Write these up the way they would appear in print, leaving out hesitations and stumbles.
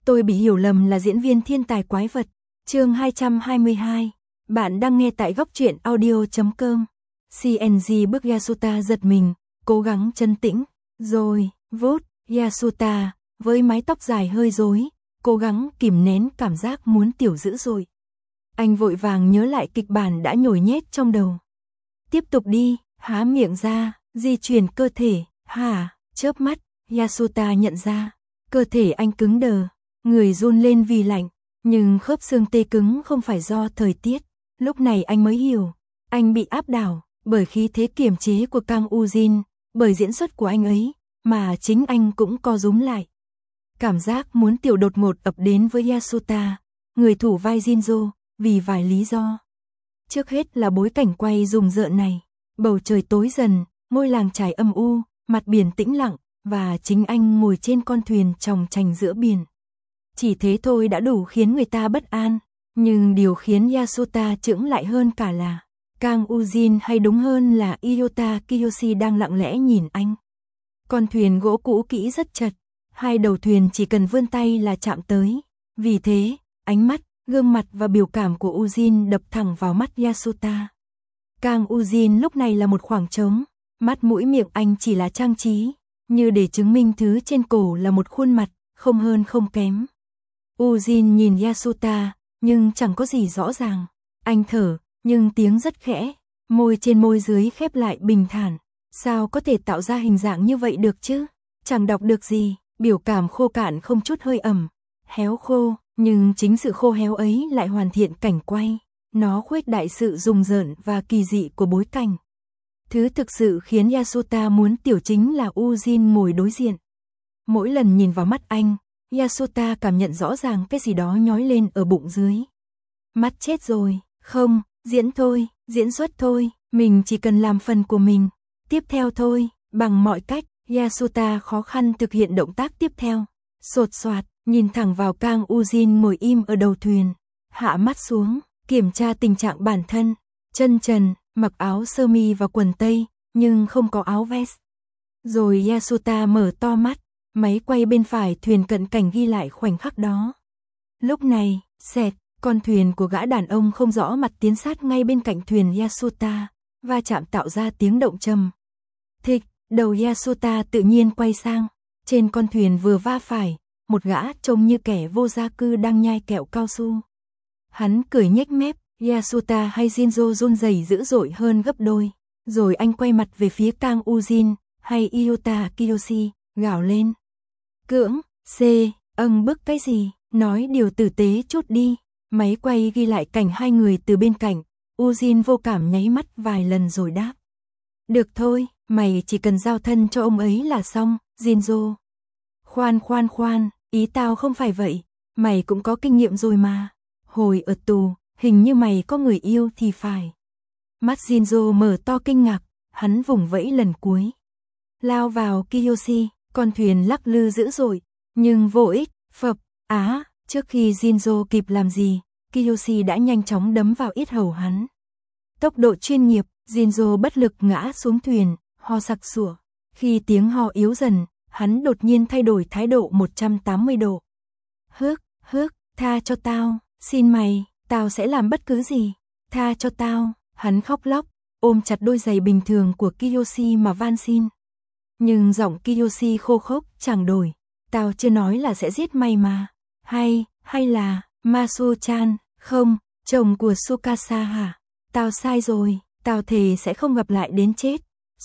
Tôi bị hiểu lầm là diễn viên thiên tài quái vật. Chương 222. Bạn đang nghe tại góc truyện audio.com. CNG bước Yasuta giật mình, cố gắng trấn tĩnh. Rồi, vút, Yasuta, với mái tóc dài hơi rối, cố gắng kìm nén cảm giác muốn tiểu dữ dội. Anh vội vàng nhớ lại kịch bản đã nhồi nhét trong đầu. Tiếp tục đi, há miệng ra, di chuyển cơ thể, chớp mắt, Yasuta nhận ra, cơ thể anh cứng đờ, người run lên vì lạnh, nhưng khớp xương tê cứng không phải do thời tiết. Lúc này anh mới hiểu, anh bị áp đảo bởi khí thế kiềm chế của Kang Ujin, bởi diễn xuất của anh ấy, mà chính anh cũng co rúm lại. Cảm giác muốn tiểu đột ngột ập đến với Yasuta, người thủ vai Jinzo, vì vài lý do. Trước hết là bối cảnh quay rùng rợn này, bầu trời tối dần, ngôi làng trải âm u, mặt biển tĩnh lặng, và chính anh ngồi trên con thuyền chòng chành giữa biển. Chỉ thế thôi đã đủ khiến người ta bất an, nhưng điều khiến Yasuta chững lại hơn cả là Kang Ujin, hay đúng hơn là Iota Kiyoshi, đang lặng lẽ nhìn anh. Con thuyền gỗ cũ kỹ rất chật, hai đầu thuyền chỉ cần vươn tay là chạm tới. Vì thế, ánh mắt, gương mặt và biểu cảm của Ujin đập thẳng vào mắt Yasuta. Kang Ujin lúc này là một khoảng trống, mắt mũi miệng anh chỉ là trang trí, như để chứng minh thứ trên cổ là một khuôn mặt, không hơn không kém. Ujin nhìn Yasuta, nhưng chẳng có gì rõ ràng. Anh thở, nhưng tiếng rất khẽ, môi trên môi dưới khép lại bình thản. Sao có thể tạo ra hình dạng như vậy được chứ? Chẳng đọc được gì, biểu cảm khô cạn không chút hơi ẩm, héo khô, nhưng chính sự khô héo ấy lại hoàn thiện cảnh quay. Nó khuếch đại sự rùng rợn và kỳ dị của bối cảnh. Thứ thực sự khiến Yasuta muốn tiểu chính là Ujin ngồi đối diện. Mỗi lần nhìn vào mắt anh, Yasuta cảm nhận rõ ràng cái gì đó nhói lên ở bụng dưới. Mắt chết rồi, không, diễn thôi, diễn xuất thôi, mình chỉ cần làm phần của mình. Tiếp theo thôi, bằng mọi cách, Yasuta khó khăn thực hiện động tác tiếp theo. Sột soạt, nhìn thẳng vào Kang Ujin ngồi im ở đầu thuyền. Hạ mắt xuống, kiểm tra tình trạng bản thân. Chân trần, mặc áo sơ mi và quần tây, nhưng không có áo vest. Rồi Yasuta mở to mắt, máy quay bên phải thuyền cận cảnh ghi lại khoảnh khắc đó. Lúc này, xẹt, con thuyền của gã đàn ông không rõ mặt tiến sát ngay bên cạnh thuyền Yasuta, va chạm tạo ra tiếng động trầm. Thịch, đầu Yasuta tự nhiên quay sang, trên con thuyền vừa va phải, một gã trông như kẻ vô gia cư đang nhai kẹo cao su. Hắn cười nhếch mép, Yasuta hay Jinzo run rẩy dữ dội hơn gấp đôi, rồi anh quay mặt về phía Kang Ujin hay Iota Kiyoshi, gào lên. Cưỡng, bức cái gì, nói điều tử tế chút đi. Máy quay ghi lại cảnh hai người từ bên cạnh, Ujin vô cảm nháy mắt vài lần rồi đáp. Được thôi, mày chỉ cần giao thân cho ông ấy là xong, Jinzo. Khoan, ý tao không phải vậy, mày cũng có kinh nghiệm rồi mà. Hồi ở tù, hình như mày có người yêu thì phải. Mắt Jinzo mở to kinh ngạc, hắn vùng vẫy lần cuối. Lao vào Kiyoshi, con thuyền lắc lư dữ dội, nhưng vô ích, trước khi Jinzo kịp làm gì, Kiyoshi đã nhanh chóng đấm vào yết hầu hắn. Tốc độ chuyên nghiệp, Jinzo bất lực ngã xuống thuyền, ho sặc sủa. Khi tiếng ho yếu dần, hắn đột nhiên thay đổi thái độ 180 độ. Tha cho tao, xin mày, tao sẽ làm bất cứ gì. Tha cho tao, hắn khóc lóc, ôm chặt đôi giày bình thường của Kiyoshi mà van xin. Nhưng giọng Kiyoshi khô khốc chẳng đổi. Tao chưa nói là sẽ giết mày mà. Hay là, Masu-chan, không, chồng của Tsukasa hả? Tao sai rồi, tao thề sẽ không gặp lại đến chết.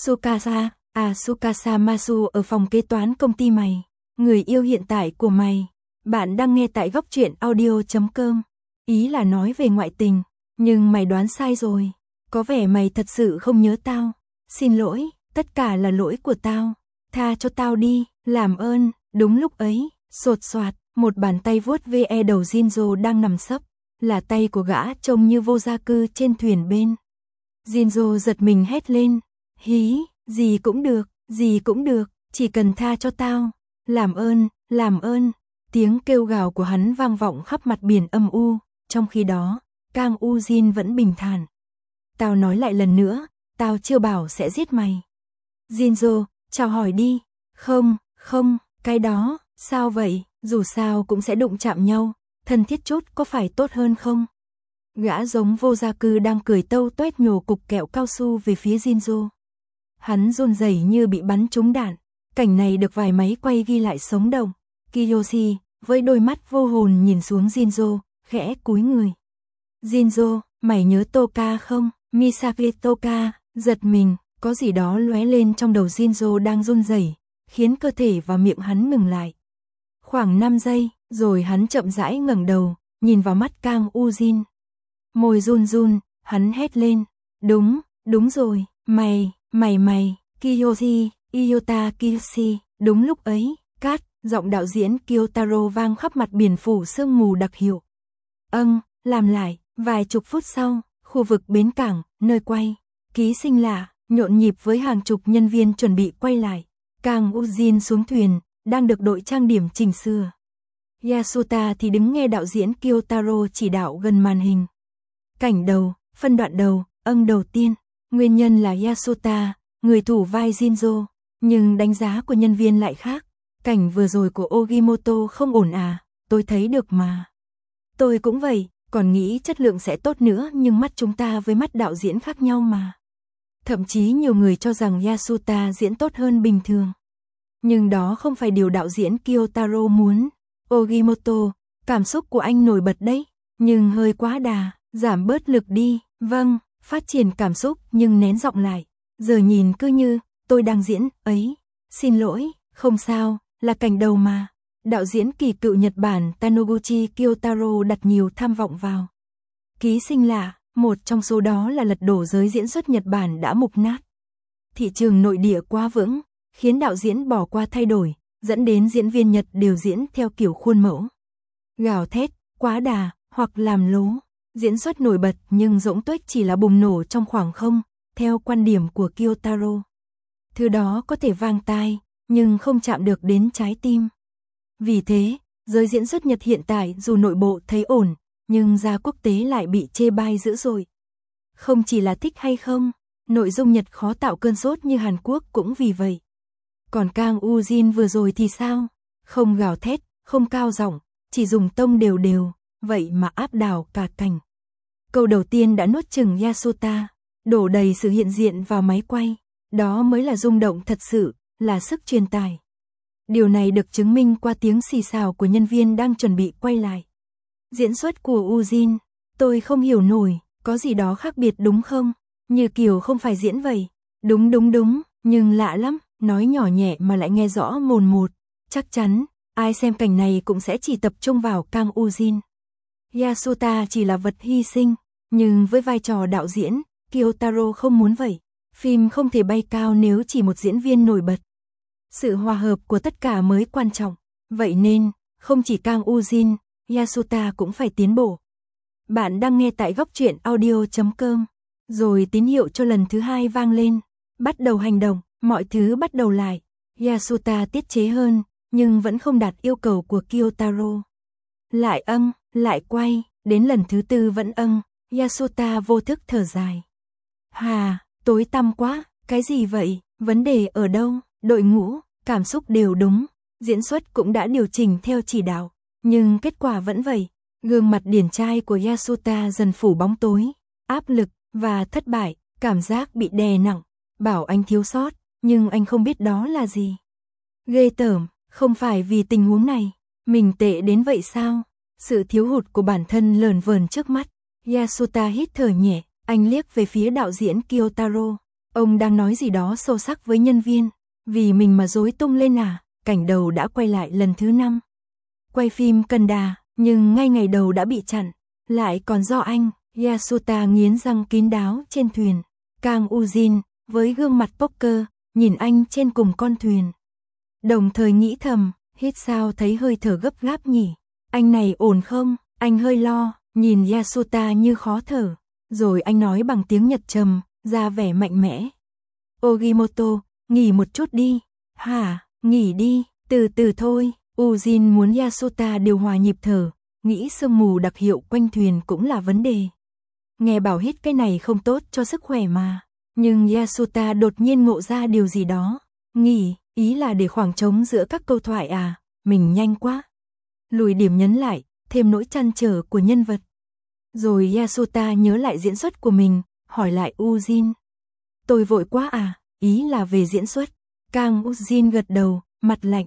Tsukasa Masu ở phòng kế toán công ty mày, người yêu hiện tại của mày. Bạn đang nghe tại góc truyện audio.com. Ý là nói về ngoại tình, nhưng mày đoán sai rồi. Có vẻ mày thật sự không nhớ tao. Xin lỗi, tất cả là lỗi của tao. Tha cho tao đi, làm ơn. Đúng lúc ấy, sột soạt, một bàn tay vuốt ve đầu Jinzo đang nằm sấp, là tay của gã trông như vô gia cư trên thuyền bên. Jinzo giật mình hét lên, gì cũng được, chỉ cần tha cho tao, làm ơn. Tiếng kêu gào của hắn vang vọng khắp mặt biển âm u, trong khi đó, Kang Ujin vẫn bình thản. Tao nói lại lần nữa, tao chưa bảo sẽ giết mày. Jinzo, chào hỏi đi. Không, cái đó, Sao vậy, dù sao cũng sẽ đụng chạm nhau, thân thiết chút có phải tốt hơn không? Gã giống vô gia cư đang cười tâu toét nhổ cục kẹo cao su về phía Jinzo. Hắn run rẩy như bị bắn trúng đạn, cảnh này được vài máy quay ghi lại sống động. Kiyoshi, với đôi mắt vô hồn nhìn xuống Jinzo, khẽ cúi người. Jinzo, mày nhớ Toka không? Misaki Toka, giật mình, có gì đó lóe lên trong đầu Jinzo đang run rẩy, khiến cơ thể và miệng hắn ngừng lại. Khoảng 5 giây, rồi hắn chậm rãi ngẩng đầu, nhìn vào mắt Kang Ujin. Môi run run, hắn hét lên, đúng rồi, mày, Kiyoshi, Iyota Kiyoshi, đúng lúc ấy, cát, giọng đạo diễn Kyotaro vang khắp mặt biển phủ sương mù đặc hiệu. Làm lại, vài chục phút sau, khu vực bến cảng, nơi quay, ký sinh lạ, nhộn nhịp với hàng chục nhân viên chuẩn bị quay lại. Kang Ujin xuống thuyền, đang được đội trang điểm chỉnh sửa. Yasuta thì đứng nghe đạo diễn Kyotaro chỉ đạo gần màn hình. Cảnh đầu, phân đoạn đầu, đầu tiên, nguyên nhân là Yasuta, người thủ vai Jinzo, nhưng đánh giá của nhân viên lại khác. Cảnh vừa rồi của Ogimoto không ổn à, tôi thấy được mà. Tôi cũng vậy, còn nghĩ chất lượng sẽ tốt nữa nhưng mắt chúng ta với mắt đạo diễn khác nhau mà. Thậm chí nhiều người cho rằng Yasuta diễn tốt hơn bình thường. Nhưng đó không phải điều đạo diễn Kyotaro muốn. Ogimoto, cảm xúc của anh nổi bật đấy, nhưng hơi quá đà, giảm bớt lực đi. Vâng, phát triển cảm xúc nhưng nén giọng lại. Giờ nhìn cứ như, tôi đang diễn, ấy. Xin lỗi, không sao, là cảnh đầu mà. Đạo diễn kỳ cựu Nhật Bản Taniguchi Kyotaro đặt nhiều tham vọng vào. Ký sinh lạ, một trong số đó là lật đổ giới diễn xuất Nhật Bản đã mục nát. Thị trường nội địa quá vững, khiến đạo diễn bỏ qua thay đổi, dẫn đến diễn viên Nhật đều diễn theo kiểu khuôn mẫu. Gào thét, quá đà, hoặc làm lố. Diễn xuất nổi bật nhưng rỗng tuếch chỉ là bùng nổ trong khoảng không, theo quan điểm của Kyotaro. Thứ đó có thể vang tai, nhưng không chạm được đến trái tim. Vì thế, giới diễn xuất Nhật hiện tại dù nội bộ thấy ổn, nhưng ra quốc tế lại bị chê bai dữ dội. Không chỉ là thích hay không, nội dung Nhật khó tạo cơn sốt như Hàn Quốc cũng vì vậy. Còn Kang Ujin vừa rồi thì sao? Không gào thét, không cao giọng, chỉ dùng tông đều đều, vậy mà áp đảo cả cảnh. Câu đầu tiên đã nuốt chửng Yasuta, đổ đầy sự hiện diện vào máy quay, đó mới là rung động thật sự, là sức truyền tải. Điều này được chứng minh qua tiếng xì xào của nhân viên đang chuẩn bị quay lại. Diễn xuất của Ujin, tôi không hiểu nổi, có gì đó khác biệt đúng không? Như kiểu không phải diễn vậy. Đúng, nhưng lạ lắm, nói nhỏ nhẹ mà lại nghe rõ mồn một. Chắc chắn, ai xem cảnh này cũng sẽ chỉ tập trung vào Kang Ujin. Yasuta chỉ là vật hy sinh, nhưng với vai trò đạo diễn, Kyotaro không muốn vậy. Phim không thể bay cao nếu chỉ một diễn viên nổi bật. Sự hòa hợp của tất cả mới quan trọng. Vậy nên, không chỉ Kang Ujin, Yasuta cũng phải tiến bộ. Bạn đang nghe tại góc truyện audio.com. Rồi tín hiệu cho lần thứ 2 vang lên. Bắt đầu hành động, mọi thứ bắt đầu lại. Yasuta tiết chế hơn, nhưng vẫn không đạt yêu cầu của Kyotaro. Lại lại quay, đến lần thứ 4 vẫn Yasuta vô thức thở dài. Hà, tối tăm quá, cái gì vậy, vấn đề ở đâu? Đội ngũ, cảm xúc đều đúng, diễn xuất cũng đã điều chỉnh theo chỉ đạo, nhưng kết quả vẫn vậy. Gương mặt điển trai của Yasuta dần phủ bóng tối, áp lực và thất bại, cảm giác bị đè nặng, bảo anh thiếu sót, nhưng anh không biết đó là gì. Ghê tởm, không phải vì tình huống này, mình tệ đến vậy sao? Sự thiếu hụt của bản thân lởn vởn trước mắt. Yasuta hít thở nhẹ, anh liếc về phía đạo diễn Kyotaro. Ông đang nói gì đó sâu sắc với nhân viên. Vì mình mà rối tung lên à? Cảnh đầu đã quay lại lần thứ 5. Quay phim cần đà, nhưng ngay ngày đầu đã bị chặn. Lại còn do anh. Yasuta nghiến răng kín đáo trên thuyền. Kang Ujin, với gương mặt poker, nhìn anh trên cùng con thuyền. Đồng thời nghĩ thầm, hít sao thấy hơi thở gấp gáp nhỉ? Anh này ổn không? Anh hơi lo, nhìn Yasuta như khó thở. Rồi anh nói bằng tiếng Nhật trầm, ra vẻ mạnh mẽ. Ogimoto, nghỉ một chút đi. Hả, nghỉ đi, từ từ thôi. Ujin muốn Yasuta điều hòa nhịp thở, nghĩ sương mù đặc hiệu quanh thuyền cũng là vấn đề. Nghe bảo hít cái này không tốt cho sức khỏe mà. Nhưng Yasuta đột nhiên ngộ ra điều gì đó. Nghỉ, ý là để khoảng trống giữa các câu thoại à? mình nhanh quá. Lùi điểm nhấn lại, thêm nỗi trăn trở của nhân vật. Rồi Yasuta nhớ lại diễn xuất của mình, hỏi lại Ujin. Tôi vội quá à, ý là về diễn xuất. Kang Ujin gật đầu, mặt lạnh.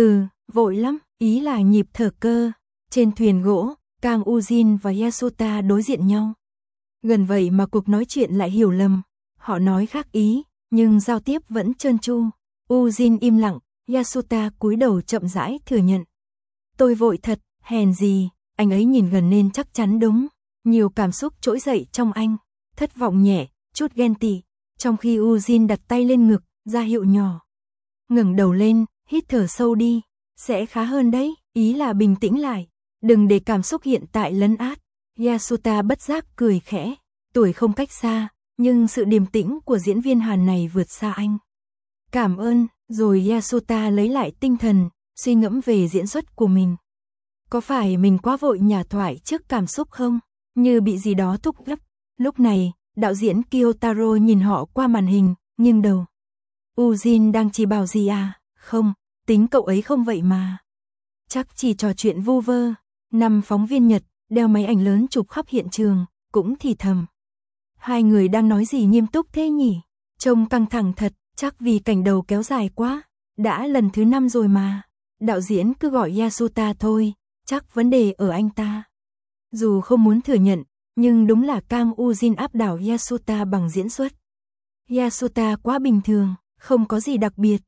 Vội lắm, ý là nhịp thở cơ. Trên thuyền gỗ, Kang Ujin và Yasuta đối diện nhau. Gần vậy mà cuộc nói chuyện lại hiểu lầm. Họ nói khác ý, nhưng giao tiếp vẫn trơn tru. Ujin im lặng, Yasuta cúi đầu chậm rãi thừa nhận. Tôi vội thật, hèn gì, anh ấy nhìn gần nên chắc chắn đúng. Nhiều cảm xúc trỗi dậy trong anh, thất vọng nhẹ, chút ghen tị, trong khi Ujin đặt tay lên ngực, ra hiệu nhỏ. Ngẩng đầu lên, hít thở sâu đi, sẽ khá hơn đấy, ý là bình tĩnh lại, đừng để cảm xúc hiện tại lấn át. Yasuta bất giác cười khẽ, tuổi không cách xa, nhưng sự điềm tĩnh của diễn viên Hàn này vượt xa anh. Cảm ơn, rồi Yasuta lấy lại tinh thần, suy ngẫm về diễn xuất của mình. Có phải mình quá vội nhả thoại trước cảm xúc không? Như bị gì đó thúc gấp. Lúc này, đạo diễn Kyotaro nhìn họ qua màn hình, nghiêng đầu. Ujin đang chỉ bảo gì à? Không, tính cậu ấy không vậy mà. Chắc chỉ trò chuyện vu vơ. 5 phóng viên Nhật, đeo máy ảnh lớn chụp khắp hiện trường, cũng thì thầm. Hai người đang nói gì nghiêm túc thế nhỉ? Trông căng thẳng thật, chắc vì cảnh đầu kéo dài quá. Đã lần thứ 5 rồi mà. Đạo diễn cứ gọi Yasuta thôi, chắc vấn đề ở anh ta. Dù không muốn thừa nhận, nhưng đúng là Kang Ujin áp đảo Yasuta bằng diễn xuất. Yasuta quá bình thường, không có gì đặc biệt.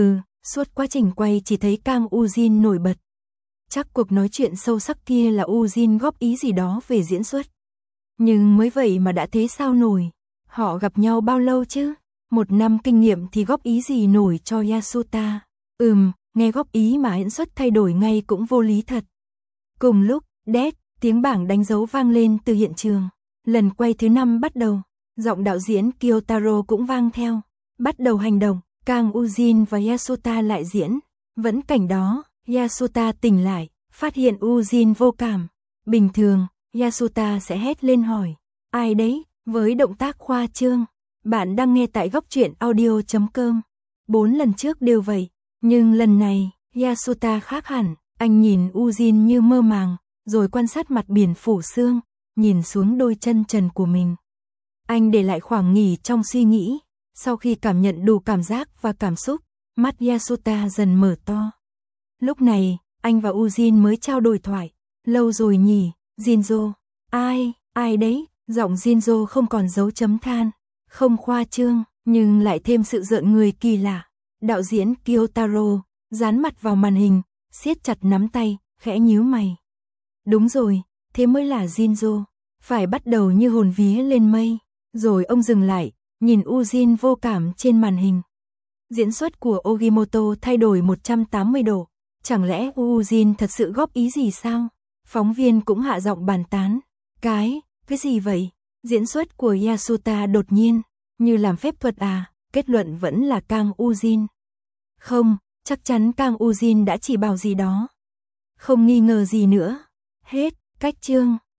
Suốt quá trình quay chỉ thấy Kang Ujin nổi bật. Chắc cuộc nói chuyện sâu sắc kia là Ujin góp ý gì đó về diễn xuất. Nhưng mới vậy mà đã thế sao nổi. Họ gặp nhau bao lâu chứ? 1 năm kinh nghiệm thì góp ý gì nổi cho Yasuta. Nghe góp ý mà diễn xuất thay đổi ngay cũng vô lý thật. Cùng lúc, tiếng bảng đánh dấu vang lên từ hiện trường. Lần quay thứ 5 bắt đầu. Giọng đạo diễn Kyotaro cũng vang theo. Bắt đầu hành động, Kang Ujin và Yasuta lại diễn. Vẫn cảnh đó, Yasuta tỉnh lại, phát hiện Ujin vô cảm. Bình thường, Yasuta sẽ hét lên hỏi. Ai đấy? Với động tác khoa trương. Bạn đang nghe tại góc truyện audio.com. 4 lần trước đều vậy. Nhưng lần này, Yasuta khác hẳn. Anh nhìn Ujin như mơ màng, rồi quan sát mặt biển phủ sương, nhìn xuống đôi chân trần của mình. Anh để lại khoảng nghỉ trong suy nghĩ. Sau khi cảm nhận đủ cảm giác và cảm xúc, mắt Yasuta dần mở to. Lúc này, anh và Ujin mới trao đổi thoại. Lâu rồi nhỉ, Jinzo. Ai đấy? Giọng Jinzo không còn dấu chấm than. Không khoa trương, nhưng lại thêm sự rợn người kỳ lạ. Đạo diễn Kyotaro dán mặt vào màn hình, siết chặt nắm tay, khẽ nhíu mày. Đúng rồi, thế mới là Jinzo. Phải bắt đầu như hồn vía lên mây. Rồi ông dừng lại, nhìn Ujin vô cảm trên màn hình. Diễn xuất của Ogimoto thay đổi 180 độ. Chẳng lẽ Ujin thật sự góp ý gì sao? Phóng viên cũng hạ giọng bàn tán. Cái gì vậy? Diễn xuất của Yasuta đột nhiên, như làm phép thuật à? Kết luận vẫn là Kang Ujin. Không, chắc chắn Kang Ujin đã chỉ bảo gì đó. Không nghi ngờ gì nữa. Hết, cách chương.